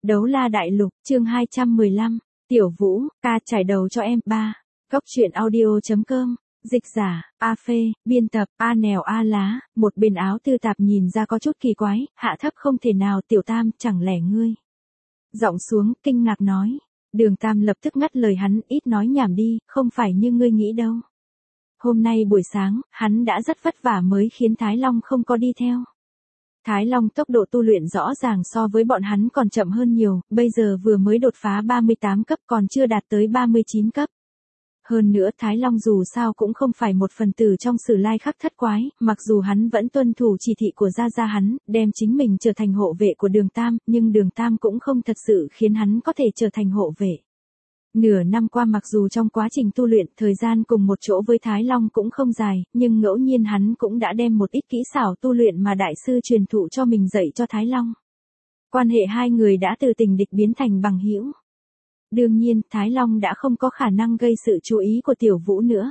Đấu la đại lục, chương 215, Tiểu Vũ, ca trải đầu cho em, 3. Góc truyện audio.com, dịch giả, A Phê, biên tập, A Nèo A Lá, một bên áo tư tạp nhìn ra có chút kỳ quái, hạ thấp không thể nào, Tiểu Tam, chẳng lẽ ngươi. Giọng xuống, kinh ngạc nói. Đường Tam lập tức ngắt lời hắn, ít nói nhảm đi, không phải như ngươi nghĩ đâu. Hôm nay buổi sáng, hắn đã rất vất vả mới khiến Thái Long không có đi theo. Thái Long tốc độ tu luyện rõ ràng so với bọn hắn còn chậm hơn nhiều, bây giờ vừa mới đột phá 38 cấp còn chưa đạt tới 39 cấp. Hơn nữa Thái Long dù sao cũng không phải một phần tử trong Sử Lai Khắc Thất Quái, mặc dù hắn vẫn tuân thủ chỉ thị của gia gia hắn, đem chính mình trở thành hộ vệ của Đường Tam, nhưng Đường Tam cũng không thật sự khiến hắn có thể trở thành hộ vệ. Nửa năm qua mặc dù trong quá trình tu luyện thời gian cùng một chỗ với Thái Long cũng không dài, nhưng ngẫu nhiên hắn cũng đã đem một ít kỹ xảo tu luyện mà đại sư truyền thụ cho mình dạy cho Thái Long. Quan hệ hai người đã từ tình địch biến thành bằng hữu. Đương nhiên, Thái Long đã không có khả năng gây sự chú ý của Tiểu Vũ nữa.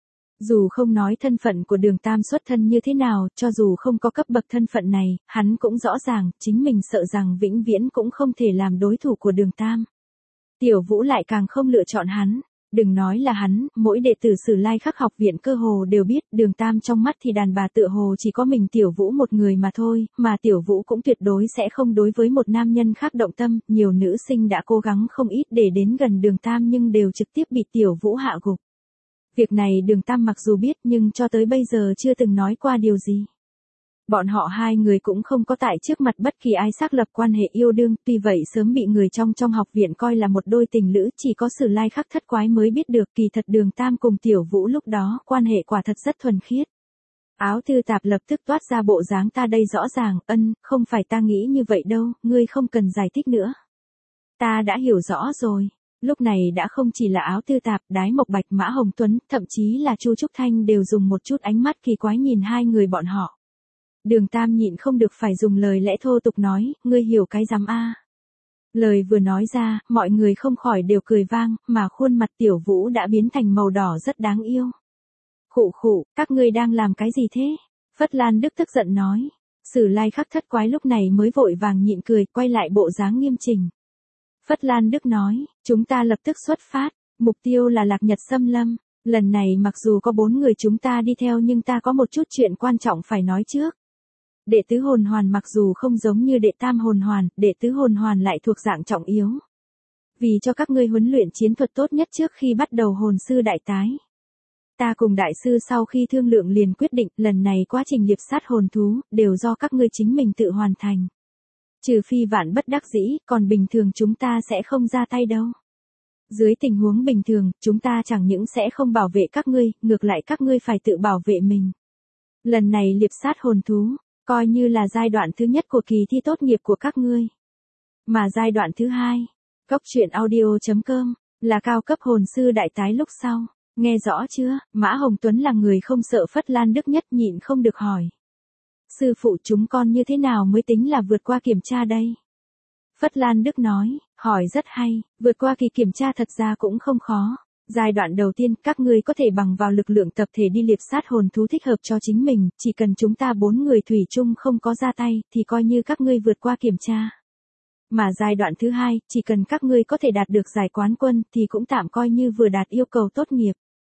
Dù không nói thân phận của Đường Tam xuất thân như thế nào, cho dù không có cấp bậc thân phận này, hắn cũng rõ ràng, chính mình sợ rằng vĩnh viễn cũng không thể làm đối thủ của Đường Tam. Tiểu Vũ lại càng không lựa chọn hắn. Đừng nói là hắn, mỗi đệ tử Sử Lai Khắc học viện cơ hồ đều biết, Đường Tam trong mắt thì đàn bà tựa hồ chỉ có mình Tiểu Vũ một người mà thôi, mà Tiểu Vũ cũng tuyệt đối sẽ không đối với một nam nhân khác động tâm, nhiều nữ sinh đã cố gắng không ít để đến gần Đường Tam nhưng đều trực tiếp bị Tiểu Vũ hạ gục. Việc này Đường Tam mặc dù biết nhưng cho tới bây giờ chưa từng nói qua điều gì. Bọn họ hai người cũng không có tại trước mặt bất kỳ ai xác lập quan hệ yêu đương, tuy vậy sớm bị người trong học viện coi là một đôi tình lữ, chỉ có Sử Lai Khắc Thất Quái mới biết được, kỳ thật Đường Tam cùng Tiểu Vũ lúc đó, quan hệ quả thật rất thuần khiết. Áo tư tạp lập tức toát ra bộ dáng ta đây rõ ràng, không phải ta nghĩ như vậy đâu, ngươi không cần giải thích nữa. Ta đã hiểu rõ rồi. Lúc này đã không chỉ là áo tư tạp, Đái Mộc Bạch, Mã Hồng Tuấn, thậm chí là Chu Trúc Thanh đều dùng một chút ánh mắt kỳ quái nhìn hai người bọn họ. Đường Tam nhịn không được phải dùng lời lẽ thô tục nói, ngươi hiểu cái rắm a. Lời vừa nói ra, mọi người không khỏi đều cười vang, mà khuôn mặt Tiểu Vũ đã biến thành màu đỏ rất đáng yêu. Khụ khụ, các ngươi đang làm cái gì thế? Phất Lan Đức tức giận nói. Sử Lai Khắc Thất Quái lúc này mới vội vàng nhịn cười, quay lại bộ dáng nghiêm chỉnh. Phất Lan Đức nói, chúng ta lập tức xuất phát, mục tiêu là Lạc Nhật Xâm Lâm. Lần này mặc dù có 4 người chúng ta đi theo nhưng ta có một chút chuyện quan trọng phải nói trước. Đệ tứ hồn hoàn mặc dù không giống như đệ tam hồn hoàn, đệ tứ hồn hoàn lại thuộc dạng trọng yếu. Vì cho các ngươi huấn luyện chiến thuật tốt nhất trước khi bắt đầu hồn sư đại tái. Ta cùng đại sư sau khi thương lượng liền quyết định, lần này quá trình liệp sát hồn thú, đều do các ngươi chính mình tự hoàn thành. Trừ phi vạn bất đắc dĩ, còn bình thường chúng ta sẽ không ra tay đâu. Dưới tình huống bình thường, chúng ta chẳng những sẽ không bảo vệ các ngươi, ngược lại các ngươi phải tự bảo vệ mình. Lần này liệp sát hồn thú, coi như là giai đoạn thứ nhất của kỳ thi tốt nghiệp của các ngươi. Mà giai đoạn thứ hai, góc truyện audio.com, là cao cấp hồn sư đại tái lúc sau. Nghe rõ chưa? Mã Hồng Tuấn là người không sợ Phất Lan Đức nhất nhịn không được hỏi. Sư phụ chúng con như thế nào mới tính là vượt qua kiểm tra đây? Phất Lan Đức nói, hỏi rất hay, vượt qua kỳ kiểm tra thật ra cũng không khó. Giai đoạn đầu tiên, các ngươi có thể bằng vào lực lượng tập thể đi liệp sát hồn thú thích hợp cho chính mình, chỉ cần chúng ta 4 người thủy chung không có ra tay, thì coi như các ngươi vượt qua kiểm tra. Mà giai đoạn thứ hai, chỉ cần các ngươi có thể đạt được giải quán quân, thì cũng tạm coi như vừa đạt yêu cầu tốt nghiệp.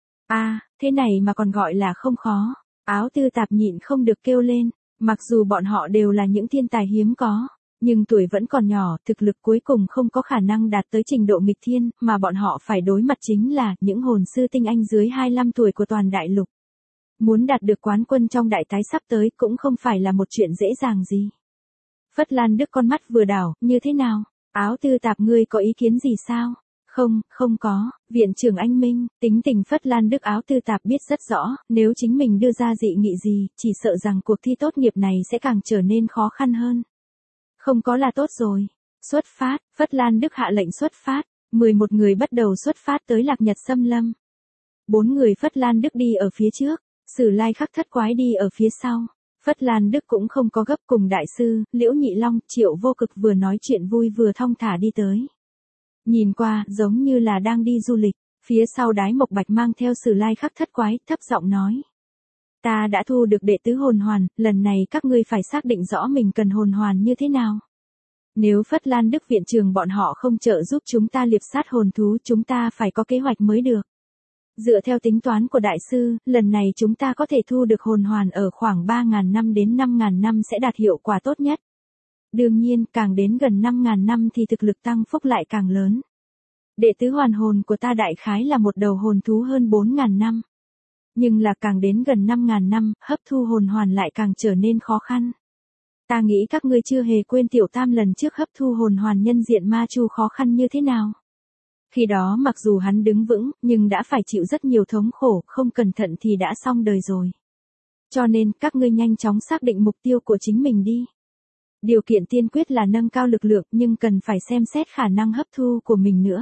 Thế này mà còn gọi là không khó. Áo tư tạp nhịn không được kêu lên, mặc dù bọn họ đều là những thiên tài hiếm có. Nhưng tuổi vẫn còn nhỏ, thực lực cuối cùng không có khả năng đạt tới trình độ nghịch thiên, mà bọn họ phải đối mặt chính là những hồn sư tinh anh dưới 25 tuổi của toàn đại lục. Muốn đạt được quán quân trong đại tái sắp tới cũng không phải là một chuyện dễ dàng gì. Phất Lan Đức con mắt vừa đảo, như thế nào? Áo tư tạp ngươi có ý kiến gì sao? Không có, viện trưởng anh Minh, tính tình Phất Lan Đức áo tư tạp biết rất rõ, nếu chính mình đưa ra dị nghị gì, chỉ sợ rằng cuộc thi tốt nghiệp này sẽ càng trở nên khó khăn hơn. Không có là tốt rồi. Xuất phát, Phất Lan Đức hạ lệnh xuất phát, 11 người bắt đầu xuất phát tới Lạc Nhật Xâm Lâm. 4 người Phất Lan Đức đi ở phía trước, Sử Lai Khắc Thất Quái đi ở phía sau. Phất Lan Đức cũng không có gấp, cùng đại sư, Liễu Nhị Long, Triệu Vô Cực vừa nói chuyện vui vừa thong thả đi tới. Nhìn qua, giống như là đang đi du lịch, phía sau Đái Mộc Bạch mang theo Sử Lai Khắc Thất Quái, thấp giọng nói. Ta đã thu được đệ tứ hồn hoàn, lần này các ngươi phải xác định rõ mình cần hồn hoàn như thế nào. Nếu Phất Lan Đức viện trường bọn họ không trợ giúp chúng ta liệp sát hồn thú, chúng ta phải có kế hoạch mới được. Dựa theo tính toán của đại sư, lần này chúng ta có thể thu được hồn hoàn ở khoảng 3.000 năm đến 5.000 năm sẽ đạt hiệu quả tốt nhất. Đương nhiên, càng đến gần 5.000 năm thì thực lực tăng phúc lại càng lớn. Đệ tứ hoàn hồn của ta đại khái là một đầu hồn thú hơn 4.000 năm. Nhưng là càng đến gần 5.000 năm, hấp thu hồn hoàn lại càng trở nên khó khăn. Ta nghĩ các ngươi chưa hề quên Tiểu Tam lần trước hấp thu hồn hoàn nhân diện ma chu khó khăn như thế nào. Khi đó mặc dù hắn đứng vững, nhưng đã phải chịu rất nhiều thống khổ, không cẩn thận thì đã xong đời rồi. Cho nên, các ngươi nhanh chóng xác định mục tiêu của chính mình đi. Điều kiện tiên quyết là nâng cao lực lượng, nhưng cần phải xem xét khả năng hấp thu của mình nữa.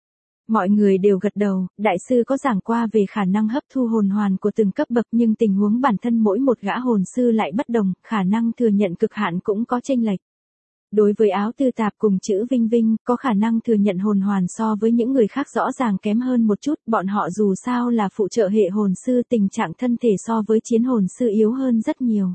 Mọi người đều gật đầu, đại sư có giảng qua về khả năng hấp thu hồn hoàn của từng cấp bậc, nhưng tình huống bản thân mỗi một gã hồn sư lại bất đồng, khả năng thừa nhận cực hạn cũng có chênh lệch. Đối với áo tư tạp cùng chữ Vinh Vinh, có khả năng thừa nhận hồn hoàn so với những người khác rõ ràng kém hơn một chút, bọn họ dù sao là phụ trợ hệ hồn sư, tình trạng thân thể so với chiến hồn sư yếu hơn rất nhiều.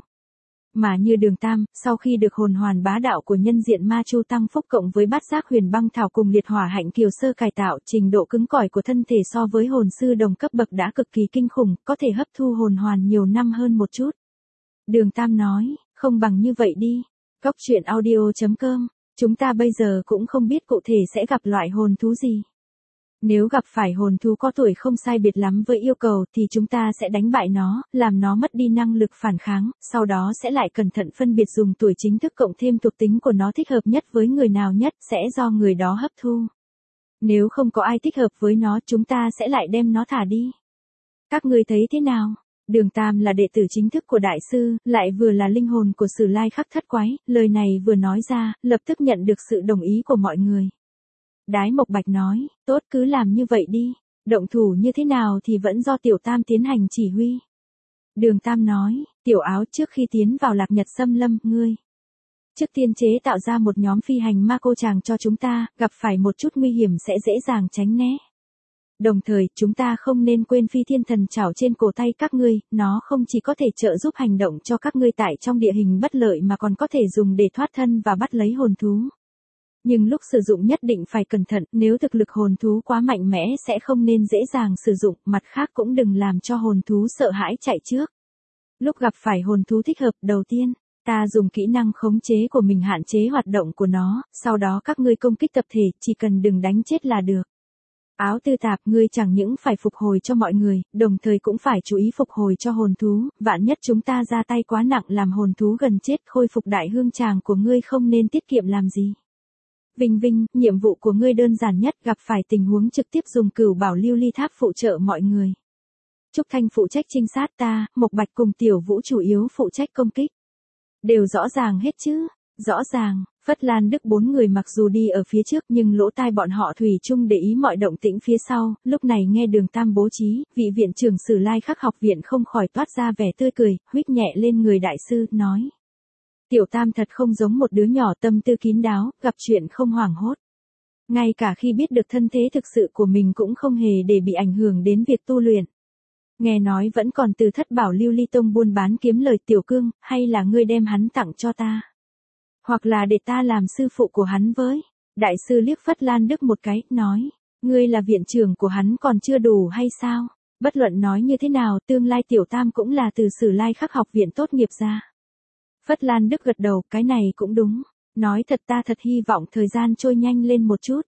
Mà như Đường Tam, sau khi được hồn hoàn bá đạo của nhân diện ma chu tăng phúc cộng với bát giác huyền băng thảo cùng liệt hỏa hạnh kiều sơ cải tạo, trình độ cứng cỏi của thân thể so với hồn sư đồng cấp bậc đã cực kỳ kinh khủng, có thể hấp thu hồn hoàn nhiều năm hơn một chút. Đường Tam nói, không bằng như vậy đi. Góc truyện audio.com, chúng ta bây giờ cũng không biết cụ thể sẽ gặp loại hồn thú gì. Nếu gặp phải hồn thú có tuổi không sai biệt lắm với yêu cầu thì chúng ta sẽ đánh bại nó, làm nó mất đi năng lực phản kháng, sau đó sẽ lại cẩn thận phân biệt dùng tuổi chính thức cộng thêm thuộc tính của nó thích hợp nhất với người nào nhất, sẽ do người đó hấp thu. Nếu không có ai thích hợp với nó, chúng ta sẽ lại đem nó thả đi. Các ngươi thấy thế nào? Đường Tam là đệ tử chính thức của đại sư, lại vừa là linh hồn của Sử Lai Khắc Thất Quái, lời này vừa nói ra, lập tức nhận được sự đồng ý của mọi người. Đái Mộc Bạch nói, tốt cứ làm như vậy đi, động thủ như thế nào thì vẫn do Tiểu Tam tiến hành chỉ huy. Đường Tam nói, Tiểu Áo trước khi tiến vào Lạc Nhật Xâm Lâm, ngươi trước tiên chế tạo ra một nhóm phi hành ma cô chàng cho chúng ta, gặp phải một chút nguy hiểm sẽ dễ dàng tránh né. Đồng thời, chúng ta không nên quên phi thiên thần trảo trên cổ tay các ngươi, nó không chỉ có thể trợ giúp hành động cho các ngươi tại trong địa hình bất lợi mà còn có thể dùng để thoát thân và bắt lấy hồn thú. Nhưng lúc sử dụng nhất định phải cẩn thận, nếu thực lực hồn thú quá mạnh mẽ sẽ không nên dễ dàng sử dụng, mặt khác cũng đừng làm cho hồn thú sợ hãi chạy trước. Lúc gặp phải hồn thú thích hợp, đầu tiên, ta dùng kỹ năng khống chế của mình hạn chế hoạt động của nó, sau đó các ngươi công kích tập thể, chỉ cần đừng đánh chết là được. Áo tư tạp, ngươi chẳng những phải phục hồi cho mọi người, đồng thời cũng phải chú ý phục hồi cho hồn thú, vạn nhất chúng ta ra tay quá nặng làm hồn thú gần chết, khôi phục đại hương tràng của ngươi không nên tiết kiệm làm gì. Vinh Vinh, nhiệm vụ của ngươi đơn giản nhất, gặp phải tình huống trực tiếp dùng cửu bảo lưu ly tháp phụ trợ mọi người. Trúc Thanh phụ trách trinh sát, ta, Mộc Bạch cùng Tiểu Vũ chủ yếu phụ trách công kích. Đều rõ ràng hết chứ? Rõ ràng. Phất Lan Đức bốn người mặc dù đi ở phía trước nhưng lỗ tai bọn họ thủy chung để ý mọi động tĩnh phía sau, lúc này nghe Đường Tam bố trí, vị viện trưởng Sử Lai Khắc học viện không khỏi toát ra vẻ tươi cười, huýt nhẹ lên người đại sư, nói. Tiểu Tam thật không giống một đứa nhỏ, tâm tư kín đáo, gặp chuyện không hoảng hốt. Ngay cả khi biết được thân thế thực sự của mình cũng không hề để bị ảnh hưởng đến việc tu luyện. Nghe nói vẫn còn từ Thất Bảo Lưu Ly Tông buôn bán kiếm lời. Tiểu Cương, hay là ngươi đem hắn tặng cho ta? Hoặc là để ta làm sư phụ của hắn với. Đại sư liếc Phất Lan Đức một cái, nói. Ngươi là viện trưởng của hắn còn chưa đủ hay sao? Bất luận nói như thế nào, tương lai Tiểu Tam cũng là từ Sử Lai Khắc học viện tốt nghiệp ra. Phất Lan Đức gật đầu, cái này cũng đúng. Nói thật, ta thật hy vọng thời gian trôi nhanh lên một chút.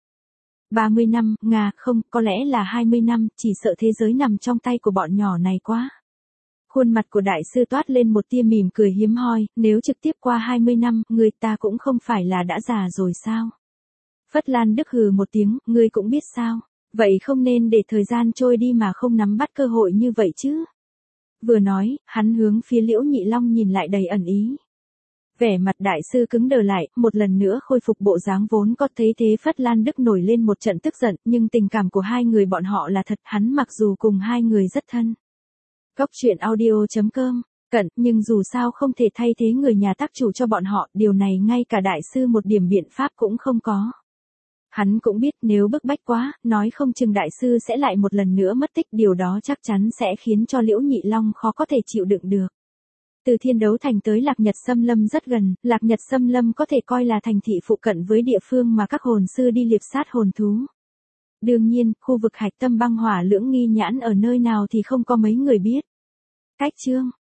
30 năm, không, có lẽ là 20 năm, chỉ sợ thế giới nằm trong tay của bọn nhỏ này quá. Khuôn mặt của đại sư toát lên một tia mỉm cười hiếm hoi, nếu trực tiếp qua 20 năm, người ta cũng không phải là đã già rồi sao? Phất Lan Đức hừ một tiếng, ngươi cũng biết sao, vậy không nên để thời gian trôi đi mà không nắm bắt cơ hội như vậy chứ. Vừa nói, hắn hướng phía Liễu Nhị Long nhìn lại đầy ẩn ý. Vẻ mặt đại sư cứng đờ lại, một lần nữa khôi phục bộ dáng vốn có. Thấy thế Phất Lan Đức nổi lên một trận tức giận, nhưng tình cảm của hai người bọn họ là thật, hắn mặc dù cùng hai người rất thân. Góc truyện audio.com, cận, nhưng dù sao không thể thay thế người nhà tác chủ cho bọn họ, điều này ngay cả đại sư một điểm biện pháp cũng không có. Hắn cũng biết nếu bức bách quá, nói không chừng đại sư sẽ lại một lần nữa mất tích, điều đó chắc chắn sẽ khiến cho Liễu Nhị Long khó có thể chịu đựng được. Từ Thiên Đấu Thành tới Lạc Nhật Xâm Lâm rất gần, Lạc Nhật Xâm Lâm có thể coi là thành thị phụ cận với địa phương mà các hồn sư đi liệp sát hồn thú. Đương nhiên, khu vực hạch tâm băng hỏa lưỡng nghi nhãn ở nơi nào thì không có mấy người biết. Cách chương